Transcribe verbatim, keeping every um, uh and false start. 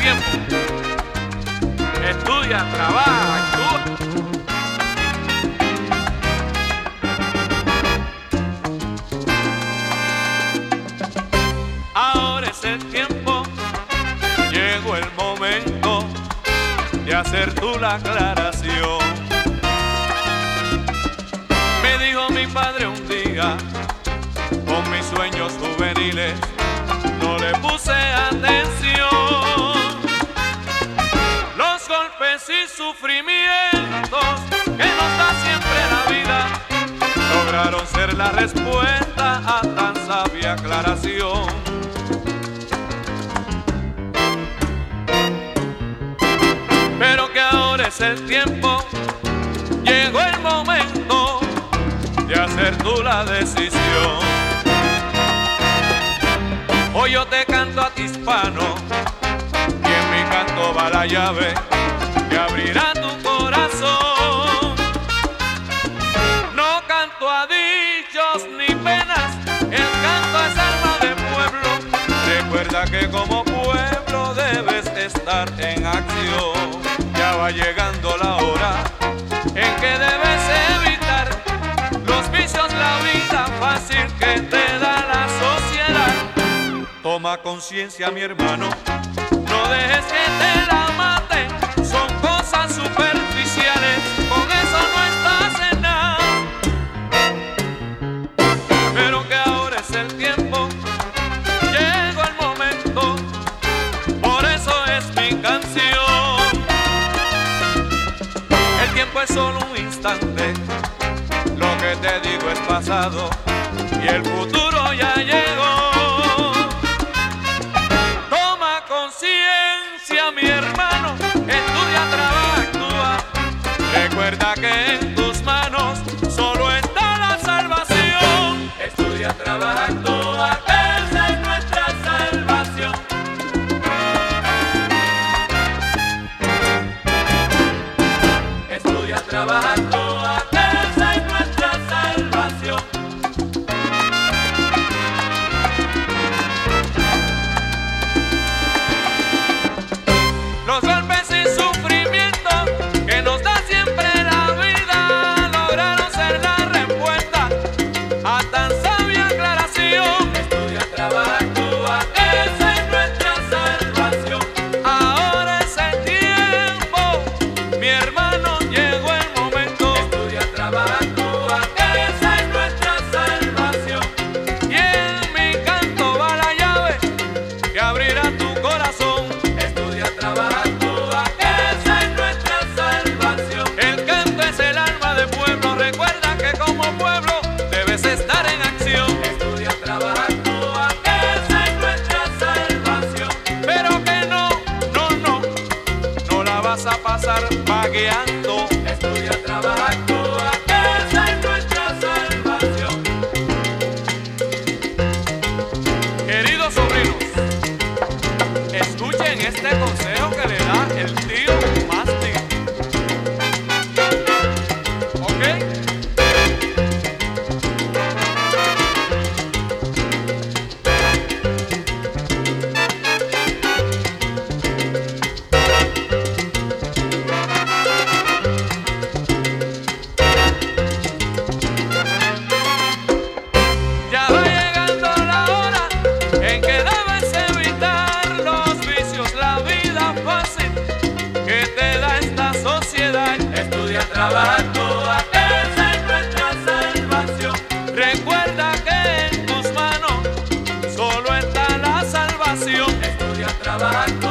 tiempo. Estudia, trabaja, actúa. Ahora es el tiempo, llegó el momento de hacer tú la aclaración. Me dijo mi padre un día, con mis sueños juveniles no le puse atención. Los golpes y sufrimientos que nos da siempre la vida lograron ser la respuesta a tan sabia aclaración. Pero que ahora es el tiempo, llegó el momento de hacer tú la decisión. Hoy yo te canto a ti hispano, y en mi canto va la llave que abrirá tu corazón. No canto a dichos ni penas, el canto es alma de pueblo. Recuerda que como pueblo debes estar en acción. Ya va llegando la hora en que debes evitar los vicios, la vida fácil que te da la sociedad. Toma conciencia, mi hermano, no dejes que te la maten. Son cosas superficiales, con eso no estás en nada. Pero que ahora es el tiempo, llegó el momento, por eso es mi canción. El tiempo es solo un instante, lo que te digo es pasado y el futuro ya llegó. Conciencia, mi hermano, estudia, trabaja, actúa. Recuerda que en tus manos solo está la salvación. Estudia, trabaja, actúa, esa es nuestra salvación. Estudia, trabaja, actúa, esa es nuestra salvación. Los golpes y sufrimientos que nos da siempre la vida lograron ser la respuesta a tan sabia aclaración. Estudia, trabaja, actúa, esa es nuestra salvación. Ahora es el tiempo, mi hermano, llegó el momento. Estudia, trabaja, actúa, esa es nuestra salvación. Y en mi canto va la llave que abrirá tu corazón. Estudia, trabaja, actúa, esa es nuestra salvación. El canto es el alma del pueblo. Recuerda que como pueblo debes estar en acción. Estudia, trabaja, actúa, esa es nuestra salvación. Pero que no, no, no, no la vas a pasar vagueando. Estudia, trabaja, actúa, esa es nuestra salvación. Queridos sobrinos, escuchen este consejo que le da el tío Masti. ¿Ok? Ya va llegando la hora en que debes evitar los vicios, la vida fácil que te da esta sociedad. Estudia, trabaja, actúa, esa es nuestra salvación. Recuerda que en tus manos solo está la salvación. Estudia, trabaja,